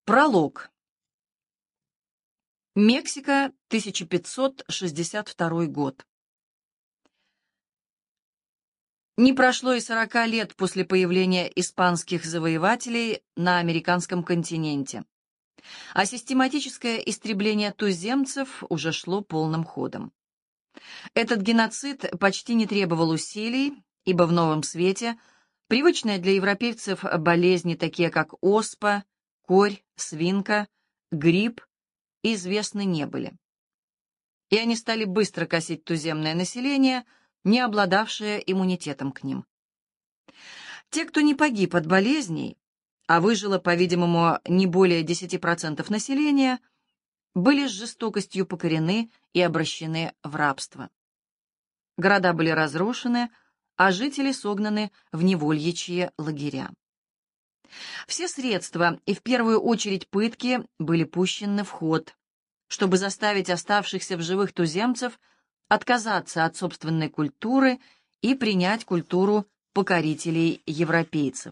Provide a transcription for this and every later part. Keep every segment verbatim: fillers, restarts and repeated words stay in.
Пролог. Мексика, тысяча пятьсот шестьдесят второй год. Не прошло и сорока лет после появления испанских завоевателей на американском континенте, а систематическое истребление туземцев уже шло полным ходом. Этот геноцид почти не требовал усилий, ибо в новом свете привычные для европейцев болезни, такие как оспа, корь, свинка, грипп, известны не были. И они стали быстро косить туземное население, не обладавшее иммунитетом к ним. Те, кто не погиб от болезней, а выжило, по-видимому, не более десяти процентов населения, были с жестокостью покорены и обращены в рабство. Города были разрушены, а жители согнаны в невольничьи лагеря. Все средства, и в первую очередь пытки, были пущены в ход, чтобы заставить оставшихся в живых туземцев отказаться от собственной культуры и принять культуру покорителей европейцев.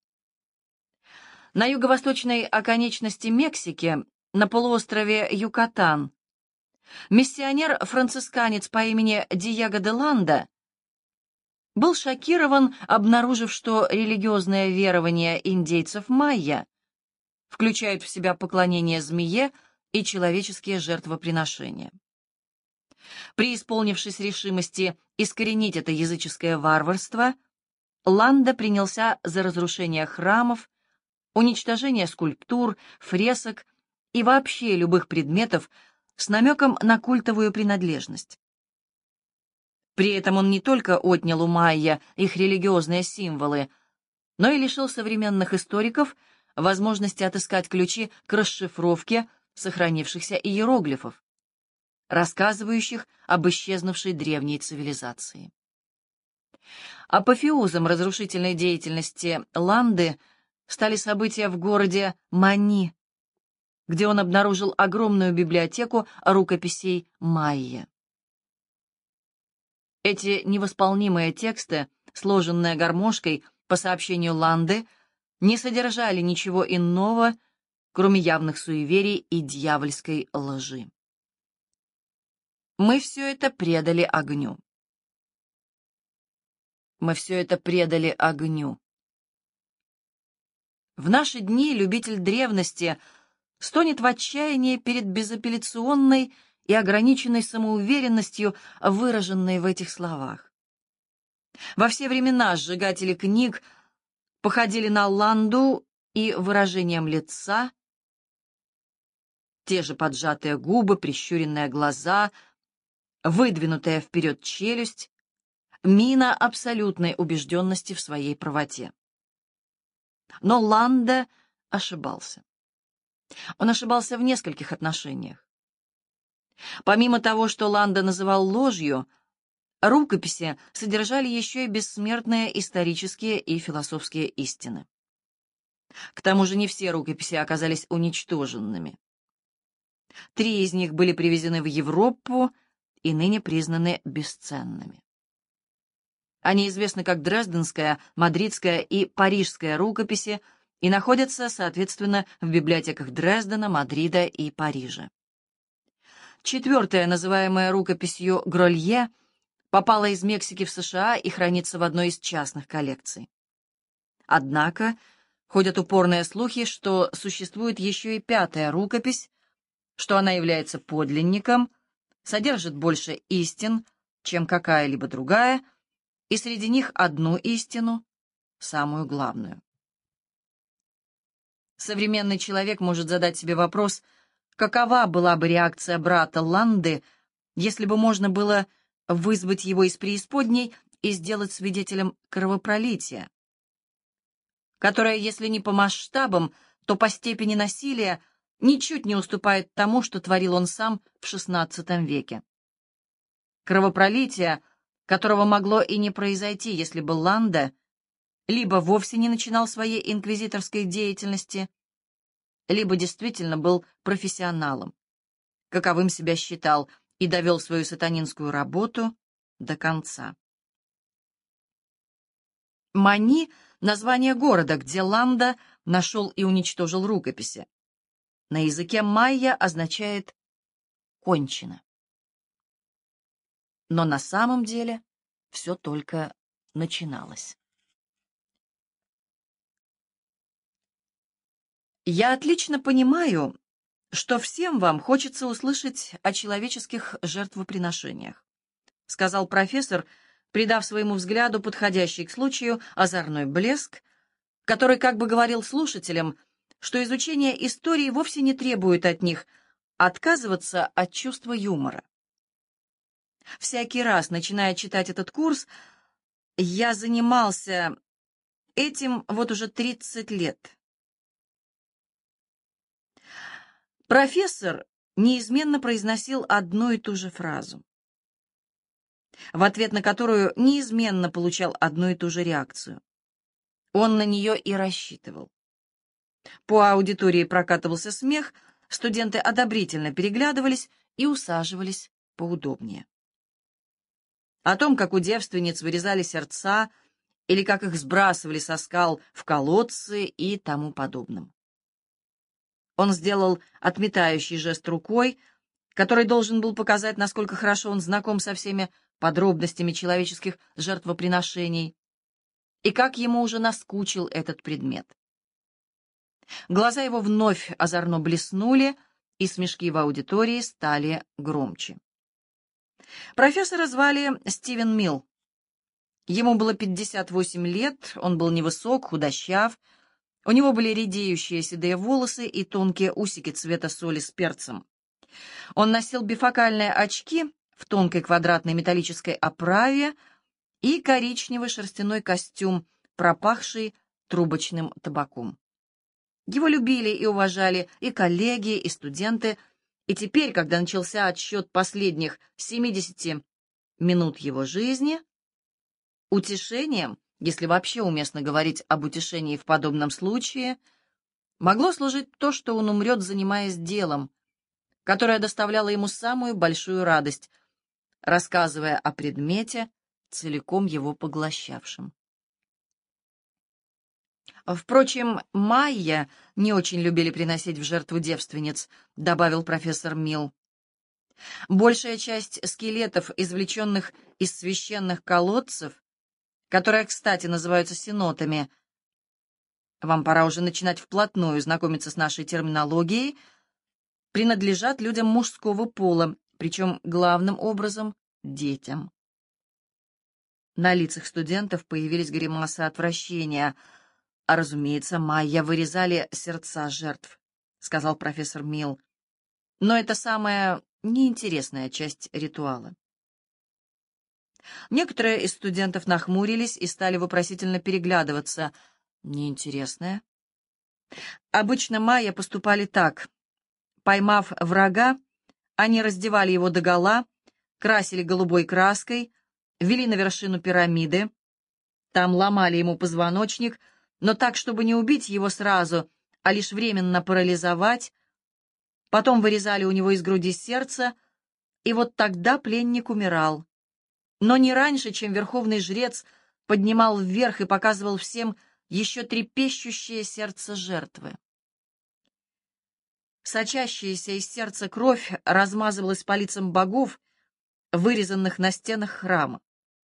На юго-восточной оконечности Мексики, на полуострове Юкатан, миссионер-францисканец по имени Диего де Ланда был шокирован, обнаружив, что религиозное верование индейцев майя включает в себя поклонение змее и человеческие жертвоприношения. Преисполнившись решимости искоренить это языческое варварство, Ланда принялся за разрушение храмов, уничтожение скульптур, фресок и вообще любых предметов с намеком на культовую принадлежность. При этом он не только отнял у майя их религиозные символы, но и лишил современных историков возможности отыскать ключи к расшифровке сохранившихся иероглифов, рассказывающих об исчезнувшей древней цивилизации. Апофеозом разрушительной деятельности Ланды стали события в городе Мани, где он обнаружил огромную библиотеку рукописей майя. Эти невосполнимые тексты, сложенные гармошкой по сообщению Ланды, не содержали ничего иного, кроме явных суеверий и дьявольской лжи. Мы все это предали огню. Мы все это предали огню. В наши дни любитель древности стонет в отчаянии перед безапелляционной и ограниченной самоуверенностью, выраженной в этих словах. Во все времена сжигатели книг походили на Ланду и выражением лица, те же поджатые губы, прищуренные глаза, выдвинутая вперед челюсть, мина абсолютной убежденности в своей правоте. Но Ланда ошибался. Он ошибался в нескольких отношениях. Помимо того, что Ланда называл ложью, рукописи содержали еще и бессмертные исторические и философские истины. К тому же не все рукописи оказались уничтоженными. Три из них были привезены в Европу и ныне признаны бесценными. Они известны как Дрезденская, Мадридская и Парижская рукописи и находятся, соответственно, в библиотеках Дрездена, Мадрида и Парижа. Четвертая, называемая рукописью Гролье, попала из Мексики в США и хранится в одной из частных коллекций. Однако ходят упорные слухи, что существует еще и пятая рукопись, что она является подлинником, содержит больше истин, чем какая-либо другая, и среди них одну истину, самую главную. Современный человек может задать себе вопрос, какова была бы реакция брата Ланды, если бы можно было вызвать его из преисподней и сделать свидетелем кровопролития, которое, если не по масштабам, то по степени насилия ничуть не уступает тому, что творил он сам в шестнадцатом веке. Кровопролитие, которого могло и не произойти, если бы Ланда либо вовсе не начинал своей инквизиторской деятельности, либо действительно был профессионалом, каковым себя считал, и довел свою сатанинскую работу до конца. Мани — название города, где Ланда нашел и уничтожил рукописи. на языке майя означает «кончено». Но на самом деле все только начиналось. Я отлично понимаю, что всем вам хочется услышать о человеческих жертвоприношениях, сказал профессор, придав своему взгляду подходящий к случаю озорной блеск, который как бы говорил слушателям, что изучение истории вовсе не требует от них отказываться от чувства юмора. Всякий раз, начиная читать этот курс, я занимался этим вот уже тридцать лет. Профессор неизменно произносил одну и ту же фразу, в ответ на которую неизменно получал одну и ту же реакцию. Он на нее и рассчитывал. По аудитории прокатывался смех, студенты одобрительно переглядывались и усаживались поудобнее. О том, как у девственниц вырезали сердца или как их сбрасывали со скал в колодцы и тому подобном. Он сделал отметающий жест рукой, который должен был показать, насколько хорошо он знаком со всеми подробностями человеческих жертвоприношений и как ему уже наскучил этот предмет. Глаза его вновь озорно блеснули, и смешки в аудитории стали громче. Профессора звали Стивен Милл. Ему было пятьдесят восемь лет, он был невысок, худощав, у него были редеющие седые волосы и тонкие усики цвета соли с перцем. Он носил бифокальные очки в тонкой квадратной металлической оправе и коричневый шерстяной костюм, пропахший трубочным табаком. Его любили и уважали и коллеги, и студенты, и теперь, когда начался отсчет последних семидесяти минут его жизни, утешением, если вообще уместно говорить об утешении в подобном случае, могло служить то, что он умрет, занимаясь делом, которое доставляло ему самую большую радость, рассказывая о предмете, целиком его поглощавшем. Впрочем, майя не очень любили приносить в жертву девственниц, добавил профессор Милл. Большая часть скелетов, извлеченных из священных колодцев, которые, кстати, называются сенотами, вам пора уже начинать вплотную знакомиться с нашей терминологией, принадлежат людям мужского пола, причем главным образом детям. На лицах студентов появились гримасы отвращения. А, разумеется, майя вырезали сердца жертв, сказал профессор Милл. Но это самая неинтересная часть ритуала. Некоторые из студентов нахмурились и стали вопросительно переглядываться. Неинтересная? Обычно майя поступали так. Поймав врага, они раздевали его догола, красили голубой краской, вели на вершину пирамиды, там ломали ему позвоночник, но так, чтобы не убить его сразу, а лишь временно парализовать, потом вырезали у него из груди сердце, и вот тогда пленник умирал. Но не раньше, чем верховный жрец поднимал вверх и показывал всем еще трепещущее сердце жертвы. Сочащаяся из сердца кровь размазывалась по лицам богов, вырезанных на стенах храма.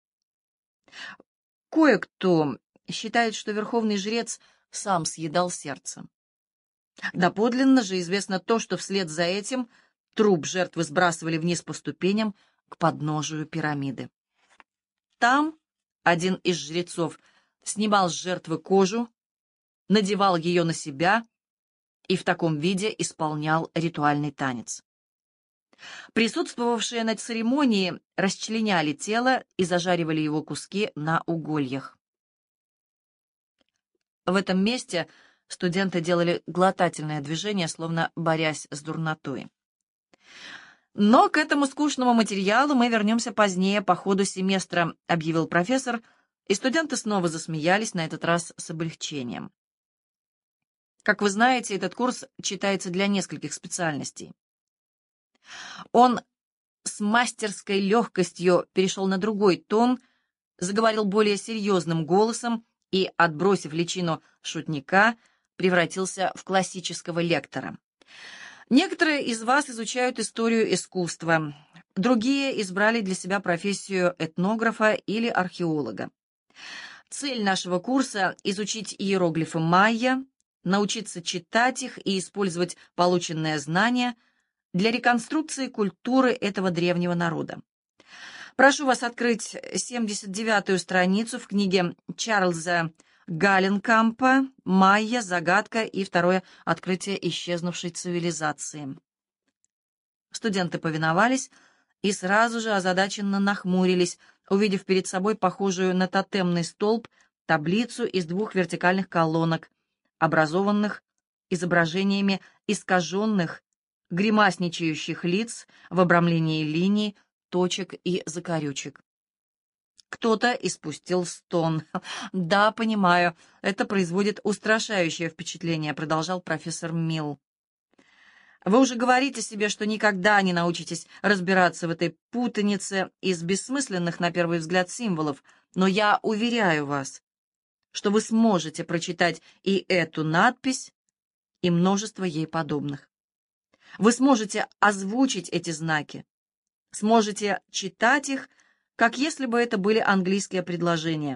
Кое-кто считает, что верховный жрец сам съедал сердце. Доподлинно же известно то, что вслед за этим труп жертвы сбрасывали вниз по ступеням к подножию пирамиды. Там один из жрецов снимал с жертвы кожу, надевал ее на себя и в таком виде исполнял ритуальный танец. Присутствовавшие на церемонии расчленяли тело и зажаривали его куски на угольях. В этом месте студенты делали глотательное движение, словно борясь с дурнотой. «Но к этому скучному материалу мы вернемся позднее, по ходу семестра», — объявил профессор, и студенты снова засмеялись, на этот раз с облегчением. Как вы знаете, этот курс читается для нескольких специальностей. Он с мастерской легкостью перешел на другой тон, заговорил более серьезным голосом и, отбросив личину шутника, превратился в классического лектора. Некоторые из вас изучают историю искусства, другие избрали для себя профессию этнографа или археолога. Цель нашего курса — изучить иероглифы майя, научиться читать их и использовать полученные знания для реконструкции культуры этого древнего народа. Прошу вас открыть семьдесят девятую страницу в книге Чарльза Галленкампа «Майя. Загадка и второе открытие исчезнувшей цивилизации». Студенты повиновались и сразу же озадаченно нахмурились, увидев перед собой похожую на тотемный столб таблицу из двух вертикальных колонок, образованных изображениями искаженных, гримасничающих лиц в обрамлении линий, точек и закорючек. Кто-то испустил стон. «Да, понимаю, это производит устрашающее впечатление», — продолжал профессор Милл. «Вы уже говорите себе, что никогда не научитесь разбираться в этой путанице из бессмысленных, на первый взгляд, символов, но я уверяю вас, что вы сможете прочитать и эту надпись, и множество ей подобных. Вы сможете озвучить эти знаки, сможете читать их, как если бы это были английские предложения».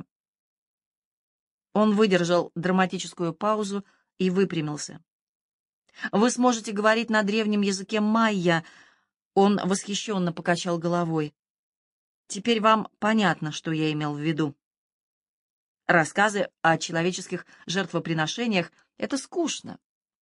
Он выдержал драматическую паузу и выпрямился. «Вы сможете говорить на древнем языке майя», — он восхищенно покачал головой. «Теперь вам понятно, что я имел в виду. Рассказы о человеческих жертвоприношениях — это скучно.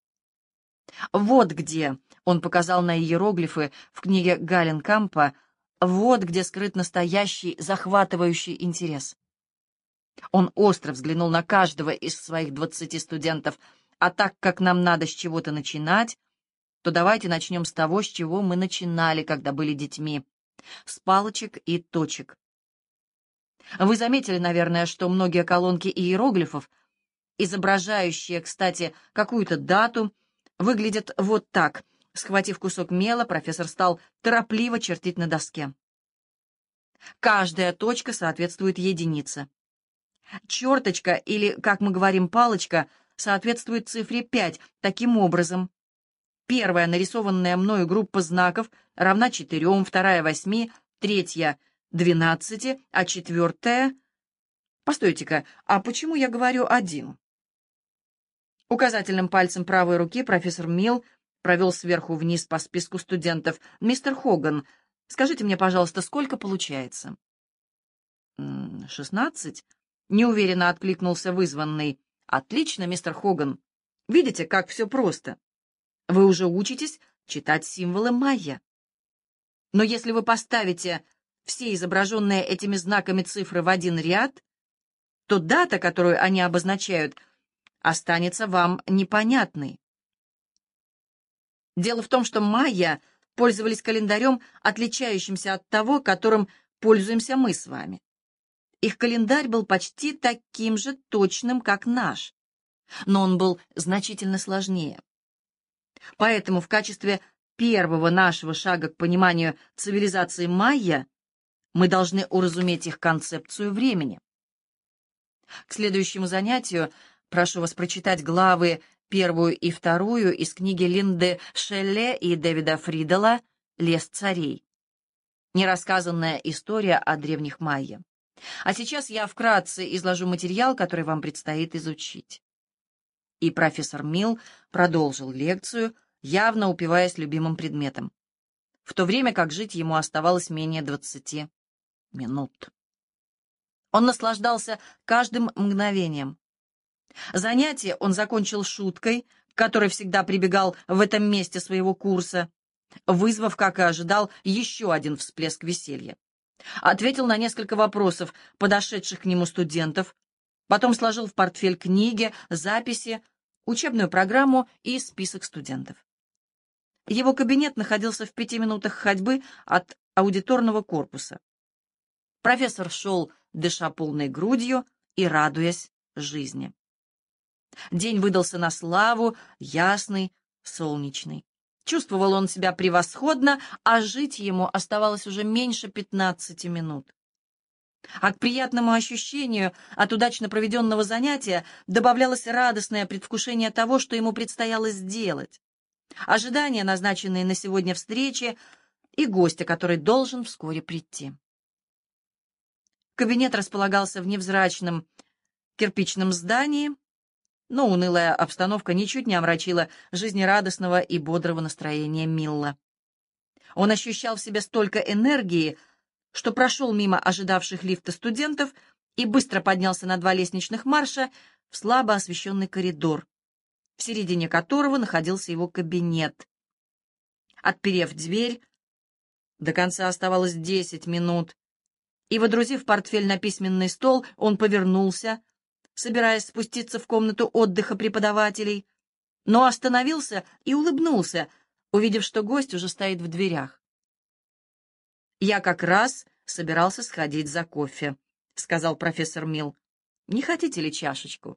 Вот где, — он показал на иероглифы в книге Галленкампа, — вот где скрыт настоящий захватывающий интерес». Он остро взглянул на каждого из своих двадцати студентов. «А так как нам надо с чего-то начинать, то давайте начнем с того, с чего мы начинали, когда были детьми, с палочек и точек. Вы заметили, наверное, что многие колонки иероглифов, изображающие, кстати, какую-то дату, выглядят вот так». Схватив кусок мела, профессор стал торопливо чертить на доске. Каждая точка соответствует единице. Черточка, или, как мы говорим, палочка, соответствует цифре пять. Таким образом, первая нарисованная мною группа знаков равна четырем, вторая — восьми, третья — двенадцати, а четвертая... Постойте-ка, а почему я говорю один? Указательным пальцем правой руки профессор Милл провел сверху вниз по списку студентов. «Мистер Хоган, скажите мне, пожалуйста, сколько получается?» «Шестнадцать?» — неуверенно откликнулся вызванный. «Отлично, мистер Хоган. Видите, как все просто. Вы уже учитесь читать символы майя. Но если вы поставите все изображенные этими знаками цифры в один ряд, то дата, которую они обозначают, останется вам непонятной. Дело в том, что майя пользовались календарем, отличающимся от того, которым пользуемся мы с вами. Их календарь был почти таким же точным, как наш, но он был значительно сложнее. Поэтому в качестве первого нашего шага к пониманию цивилизации майя мы должны уразуметь их концепцию времени. К следующему занятию прошу вас прочитать главы первую и вторую из книги Линды Шелле и Дэвида Фридела «Лес царей». Нерассказанная история о древних майя. А сейчас я вкратце изложу материал, который вам предстоит изучить. И профессор Милл продолжил лекцию, явно упиваясь любимым предметом, в то время как жить ему оставалось менее двадцати минут. Он наслаждался каждым мгновением. Занятие он закончил шуткой, к которой всегда прибегал в этом месте своего курса, вызвав, как и ожидал, еще один всплеск веселья. Ответил на несколько вопросов подошедших к нему студентов, потом сложил в портфель книги, записи, учебную программу и список студентов. Его кабинет находился в пяти минутах ходьбы от аудиторного корпуса. Профессор шел, дыша полной грудью и радуясь жизни. День выдался на славу, ясный, солнечный. Чувствовал он себя превосходно, а жить ему оставалось уже меньше пятнадцати минут. А к приятному ощущению от удачно проведенного занятия добавлялось радостное предвкушение того, что ему предстояло сделать. ожидания, назначенные на сегодня встречи, и гостя, который должен вскоре прийти. Кабинет располагался в невзрачном кирпичном здании, но унылая обстановка ничуть не омрачила жизнерадостного и бодрого настроения Милла. Он ощущал в себе столько энергии, что прошел мимо ожидавших лифта студентов и быстро поднялся на два лестничных марша в слабо освещенный коридор, в середине которого находился его кабинет. Отперев дверь, до конца оставалось десять минут, и, водрузив портфель на письменный стол, он повернулся, собираясь спуститься в комнату отдыха преподавателей, но остановился и улыбнулся, увидев, что гость уже стоит в дверях. «Я как раз собирался сходить за кофе», — сказал профессор Милл. «Не хотите ли чашечку?»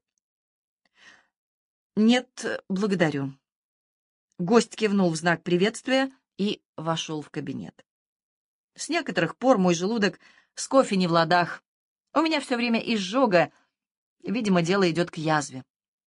«Нет, благодарю». Гость кивнул в знак приветствия и вошел в кабинет. С некоторых пор мой желудок с кофе не в ладах. У меня все время изжога. Видимо, дело идет к язве.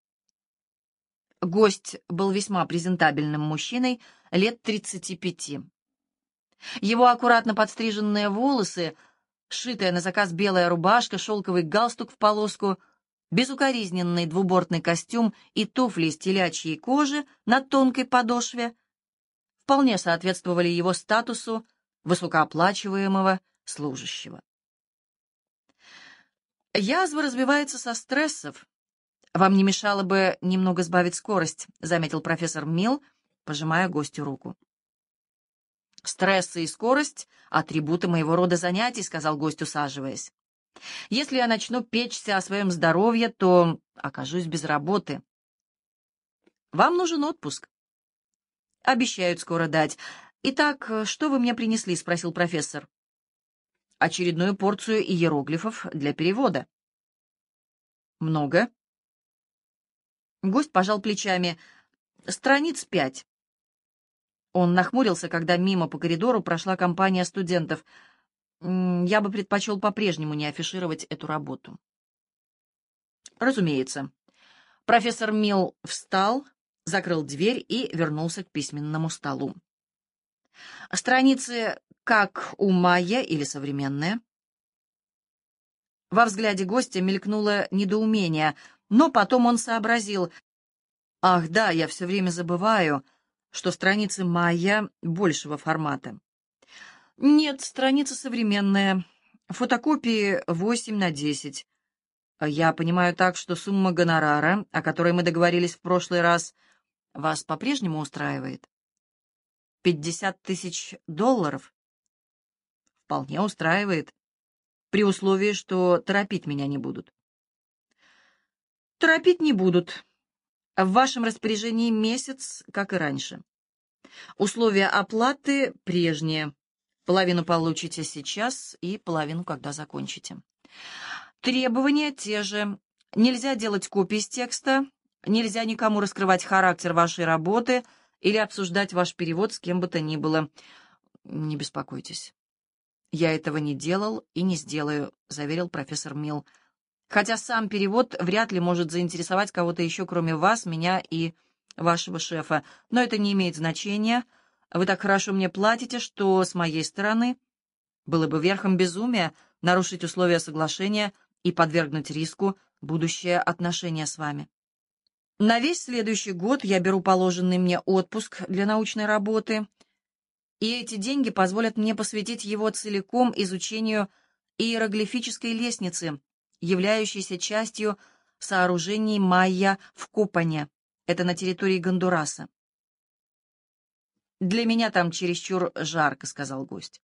Гость был весьма презентабельным мужчиной, лет тридцати пяти. Его аккуратно подстриженные волосы, сшитая на заказ белая рубашка, шелковый галстук в полоску, безукоризненный двубортный костюм и туфли из телячьей кожи на тонкой подошве вполне соответствовали его статусу высокооплачиваемого служащего. «Язва развивается со стрессов. Вам не мешало бы немного сбавить скорость», — заметил профессор Милл, пожимая гостю руку. «Стрессы и скорость — атрибуты моего рода занятий», — сказал гость, усаживаясь. «Если я начну печься о своем здоровье, то окажусь без работы. Вам нужен отпуск». «Обещают скоро дать. Итак, что вы мне принесли?» — спросил профессор. «Очередную порцию иероглифов для перевода». «Много?» Гость пожал плечами. «Страниц пять». Он нахмурился, когда мимо по коридору прошла компания студентов. «Я бы предпочел по-прежнему не афишировать эту работу». «Разумеется». Профессор Милл встал, закрыл дверь и вернулся к письменному столу. «Страницы как у Майя или современные?» Во взгляде гостя мелькнуло недоумение, но потом он сообразил. «Ах, да, я все время забываю, что страницы Майя большего формата». «Нет, страница современная. Фотокопии восемь на десять. Я понимаю так, что сумма гонорара, о которой мы договорились в прошлый раз, вас по-прежнему устраивает?» «Пятьдесят тысяч долларов?» «Вполне устраивает, при условии, что торопить меня не будут». «Торопить не будут. В вашем распоряжении месяц, как и раньше. Условия оплаты прежние. Половину получите сейчас и половину, когда закончите. Требования те же. Нельзя делать копии с текста, нельзя никому раскрывать характер вашей работы или обсуждать ваш перевод с кем бы то ни было. Не беспокойтесь. Я этого не делал и не сделаю», — заверил профессор Милл. «Хотя сам перевод вряд ли может заинтересовать кого-то еще, кроме вас, меня и вашего шефа. Но это не имеет значения. Вы так хорошо мне платите, что с моей стороны было бы верхом безумия нарушить условия соглашения и подвергнуть риску будущее отношения с вами. На весь следующий год я беру положенный мне отпуск для научной работы, и эти деньги позволят мне посвятить его целиком изучению иероглифической лестницы, являющейся частью сооружений майя в Копане. Это на территории Гондураса. «Для меня там чересчур жарко», — сказал гость.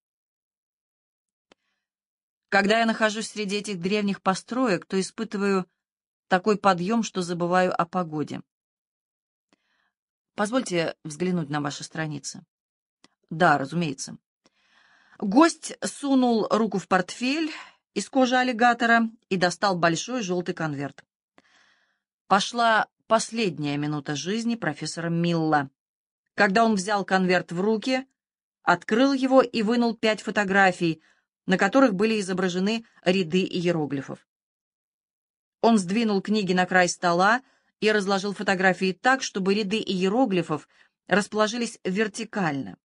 «Когда я нахожусь среди этих древних построек, то испытываю такой подъем, что забываю о погоде. Позвольте взглянуть на ваши страницы». «Да, разумеется». Гость сунул руку в портфель из кожи аллигатора и достал большой желтый конверт. Пошла последняя минута жизни профессора Милла, когда он взял конверт в руки, открыл его и вынул пять фотографий, на которых были изображены ряды иероглифов. Он сдвинул книги на край стола и разложил фотографии так, чтобы ряды иероглифов расположились вертикально.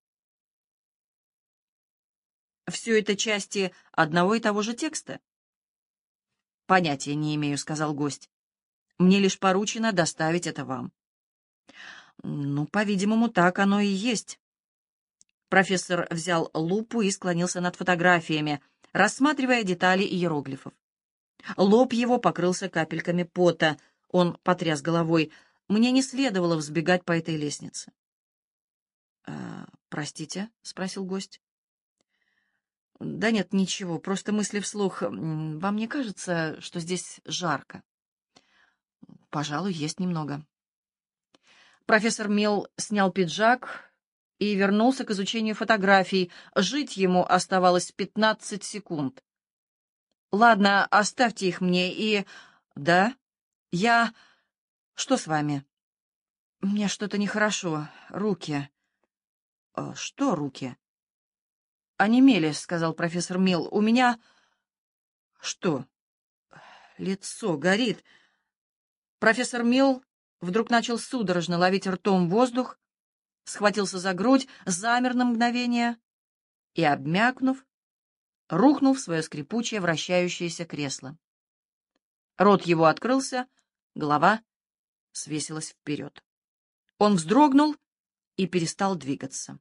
Все это части одного и того же текста? Понятия не имею, сказал гость. Мне лишь поручено доставить это вам. Ну, по-видимому, так оно и есть. Профессор взял лупу и склонился над фотографиями, рассматривая детали иероглифов. Лоб его покрылся капельками пота. Он потряс головой. Мне не следовало взбегать по этой лестнице. «А, простите?» — спросил гость. «Да нет, ничего, просто мысли вслух. М, Вам не кажется, что здесь жарко?» «Пожалуй, есть немного». Профессор Милл снял пиджак и вернулся к изучению фотографий. Жить ему оставалось пятнадцать секунд. «Ладно, оставьте их мне и...» «Да? Я... Что с вами?» «Мне что-то нехорошо. Руки...» «Э, «Что руки?» «Онемели», — сказал профессор Милл. «У меня...» «Что?» «Лицо горит». Профессор Милл вдруг начал судорожно ловить ртом воздух, схватился за грудь, замер на мгновение и, обмякнув, рухнул в свое скрипучее вращающееся кресло. Рот его открылся, голова свесилась вперед. Он вздрогнул и перестал двигаться.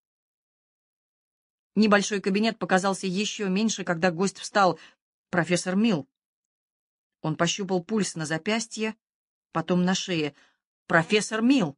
Небольшой кабинет показался еще меньше, когда гость встал. «Профессор Милл». Он пощупал пульс на запястье, потом на шее. «Профессор Милл».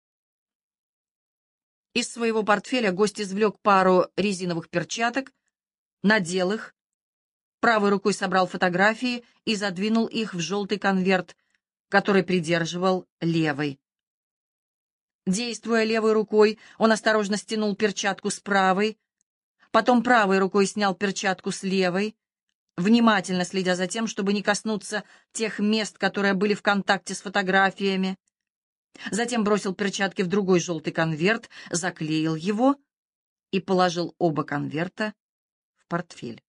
Из своего портфеля гость извлек пару резиновых перчаток, надел их, правой рукой собрал фотографии и задвинул их в желтый конверт, который придерживал левой. Действуя левой рукой, он осторожно стянул перчатку с правой, потом правой рукой снял перчатку с левой, внимательно следя за тем, чтобы не коснуться тех мест, которые были в контакте с фотографиями. Затем бросил перчатки в другой желтый конверт, заклеил его и положил оба конверта в портфель.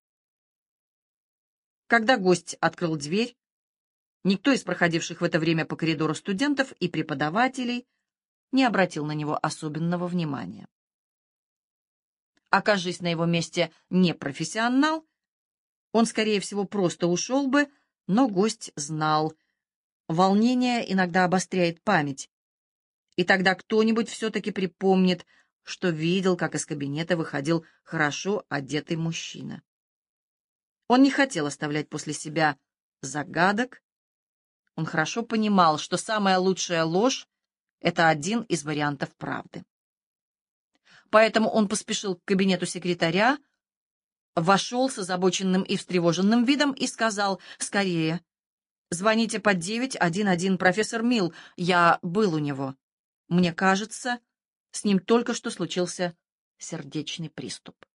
Когда гость открыл дверь, никто из проходивших в это время по коридору студентов и преподавателей не обратил на него особенного внимания. Окажись на его месте непрофессионал, он, скорее всего, просто ушел бы, но гость знал. Волнение иногда обостряет память, и тогда кто-нибудь все-таки припомнит, что видел, как из кабинета выходил хорошо одетый мужчина. Он не хотел оставлять после себя загадок. Он хорошо понимал, что самая лучшая ложь — это один из вариантов правды. Поэтому он поспешил к кабинету секретаря, вошел с озабоченным и встревоженным видом и сказал: «Скорее, звоните под девять один один, профессор Милл, я был у него. Мне кажется, с ним только что случился сердечный приступ».